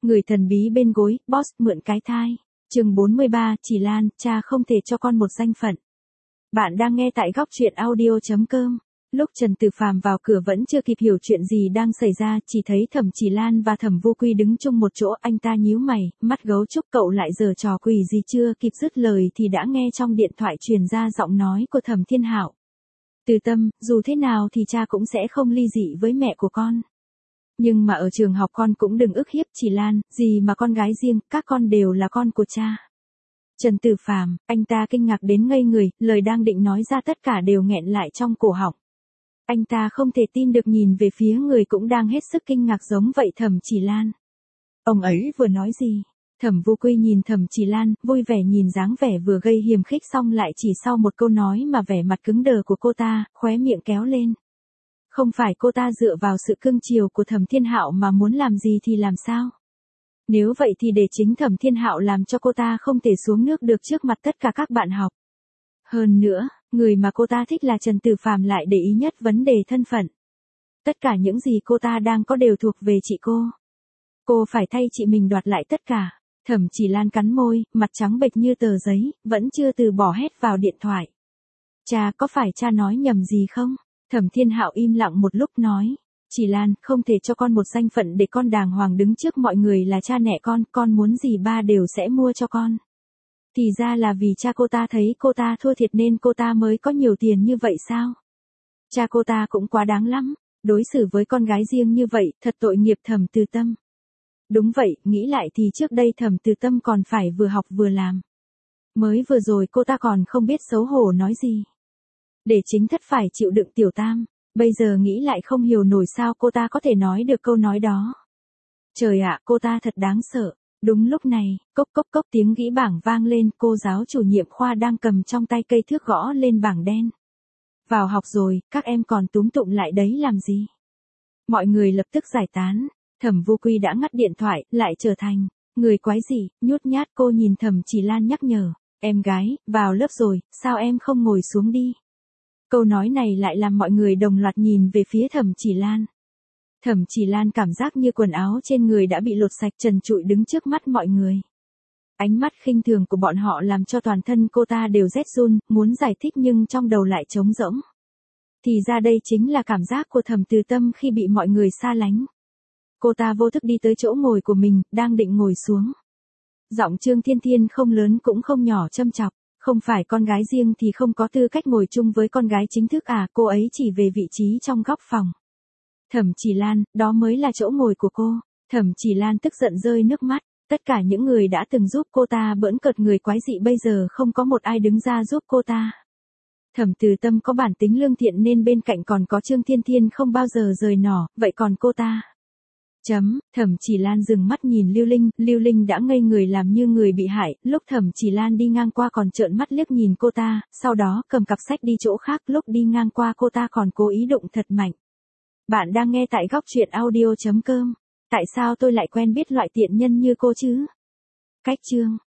Người thần bí bên gối, boss mượn cái thai. Chương 43, Chỉ Lan, cha không thể cho con một danh phận. Bạn đang nghe tại góc truyện audio.com. Lúc Trần Tử Phàm vào cửa vẫn chưa kịp hiểu chuyện gì đang xảy ra, chỉ thấy Thẩm Chỉ Lan và Thẩm Vô Quy đứng chung một chỗ, anh ta nhíu mày, mắt gấu trúc cậu lại giở trò quỷ gì chưa kịp dứt lời thì đã nghe trong điện thoại truyền ra giọng nói của Thẩm Thiên Hạo. Từ Tâm, dù thế nào thì cha cũng sẽ không ly dị với mẹ của con. Nhưng mà ở trường học con cũng đừng ức hiếp Chỉ Lan, gì mà con gái riêng, các con đều là con của cha. Trần Tử Phàm, anh ta kinh ngạc đến ngây người, lời đang định nói ra tất cả đều nghẹn lại trong cổ họng. Anh ta không thể tin được nhìn về phía người cũng đang hết sức kinh ngạc giống vậy Thẩm Chỉ Lan. Ông ấy vừa nói gì? Thẩm Vô Quy nhìn Thẩm Chỉ Lan, vui vẻ nhìn dáng vẻ vừa gây hiềm khích xong lại chỉ sau một câu nói mà vẻ mặt cứng đờ của cô ta, khóe miệng kéo lên. Không phải cô ta dựa vào sự cưng chiều của Thẩm Thiên Hạo mà muốn làm gì thì làm sao? Nếu vậy thì để chính Thẩm Thiên Hạo làm cho cô ta không thể xuống nước được trước mặt tất cả các bạn học. Hơn nữa, người mà cô ta thích là Trần Tử Phàm lại để ý nhất vấn đề thân phận. Tất cả những gì cô ta đang có đều thuộc về chị cô. Cô phải thay chị mình đoạt lại tất cả. Thẩm Chỉ Lan cắn môi, mặt trắng bệch như tờ giấy, vẫn chưa từ bỏ hét vào điện thoại. Cha, có phải cha nói nhầm gì không? Thẩm Thiên Hạo im lặng một lúc nói. Chỉ Lan, không thể cho con một danh phận để con đàng hoàng đứng trước mọi người là cha mẹ con muốn gì ba đều sẽ mua cho con. Thì ra là vì cha cô ta thấy cô ta thua thiệt nên cô ta mới có nhiều tiền như vậy sao? Cha cô ta cũng quá đáng lắm, đối xử với con gái riêng như vậy, thật tội nghiệp Thẩm Từ Tâm. Đúng vậy, nghĩ lại thì trước đây Thẩm Từ Tâm còn phải vừa học vừa làm. Mới vừa rồi cô ta còn không biết xấu hổ nói gì. Để chính thất phải chịu đựng Tiểu Tam, bây giờ nghĩ lại không hiểu nổi sao cô ta có thể nói được câu nói đó. Trời ạ, cô ta thật đáng sợ. Đúng lúc này, cốc cốc cốc tiếng gĩ bảng vang lên, cô giáo chủ nhiệm khoa đang cầm trong tay cây thước gõ lên bảng đen. Vào học rồi, các em còn túm tụm lại đấy làm gì? Mọi người lập tức giải tán, Thẩm Vô Quy đã ngắt điện thoại, lại trở thành người quái dị, nhút nhát. Cô nhìn Thẩm Chỉ Lan nhắc nhở, em gái, vào lớp rồi, sao em không ngồi xuống đi? Câu nói này lại làm mọi người đồng loạt nhìn về phía Thẩm Chỉ Lan. Thẩm Chỉ Lan cảm giác như quần áo trên người đã bị lột sạch trần trụi đứng trước mắt mọi người. Ánh mắt khinh thường của bọn họ làm cho toàn thân cô ta đều rét run, muốn giải thích nhưng trong đầu lại trống rỗng. Thì ra đây chính là cảm giác của Thẩm Từ Tâm khi bị mọi người xa lánh. Cô ta vô thức đi tới chỗ ngồi của mình, đang định ngồi xuống. Giọng Trương Thiên Thiên không lớn cũng không nhỏ châm chọc. Không phải con gái riêng thì không có tư cách ngồi chung với con gái chính thức à? Cô ấy chỉ về vị trí trong góc phòng. Thẩm Chỉ Lan, đó mới là chỗ ngồi của cô. Thẩm Chỉ Lan tức giận rơi nước mắt. Tất cả những người đã từng giúp cô ta bỡn cợt người quái dị bây giờ không có một ai đứng ra giúp cô ta. Thẩm Từ Tâm có bản tính lương thiện nên bên cạnh còn có Trương Thiên Thiên không bao giờ rời nỏ, vậy còn cô ta? Thẩm Chỉ Lan dừng mắt nhìn Lưu Linh đã ngây người làm như người bị hại, lúc Thẩm Chỉ Lan đi ngang qua còn trợn mắt liếc nhìn cô ta, sau đó cầm cặp sách đi chỗ khác, lúc đi ngang qua cô ta còn cố ý đụng thật mạnh. Bạn đang nghe tại góc truyện audio.com. Tại sao tôi lại quen biết loại tiện nhân như cô chứ? Cách chương